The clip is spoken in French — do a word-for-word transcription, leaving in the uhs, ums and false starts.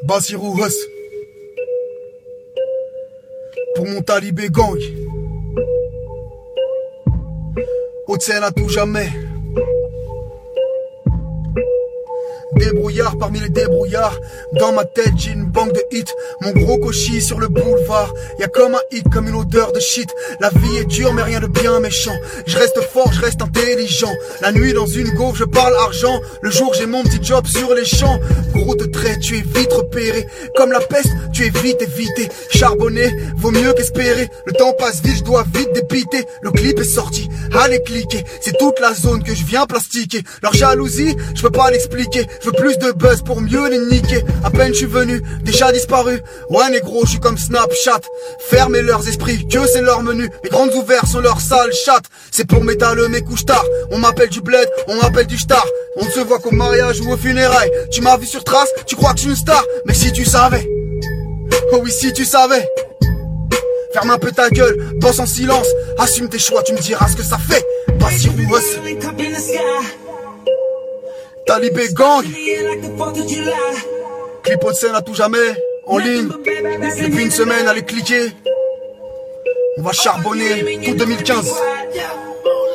Basirou Huss pour mon talibé gang. Haute scène à tout jamais. Débrouillard parmi les débrouillards. Dans ma tête j'ai une banque de hits. Mon gros cochis sur le boulevard. Y'a comme un hit, comme une odeur de shit. La vie est dure mais rien de bien méchant. Je reste fort, je reste intelligent. La nuit dans une gaufre je parle argent. Le jour j'ai mon petit job sur les champs. Gros de trait tu es vite repéré. Comme la peste tu es vite évité. Charbonné vaut mieux qu'espérer. Le temps passe vite, je dois vite dépiter. Le clip est sorti, allez cliquer. C'est toute la zone que je viens plastiquer. Leur jalousie, je peux pas l'expliquer. Je veux plus de buzz pour mieux les niquer. À peine je suis venu, déjà disparu. Ouais négro, je suis comme Snapchat. Fermez leurs esprits, que c'est leur menu. Les grandes ouvertes sont leurs sales chattes. C'est pour m'étaler mes couches tard. On m'appelle du bled, on m'appelle du star. On ne se voit qu'au mariage ou aux funérailles. Tu m'as vu sur trace, tu crois que je suis une star. Mais si tu savais, oh oui si tu savais. Ferme un peu ta gueule, bosse en silence. Assume tes choix, tu me diras ce que ça fait. Basirou Huss Talibé gang. Clip haute scène à tout jamais. En ligne. Depuis une semaine, allez cliquer. On va charbonner tout deux mille quinze.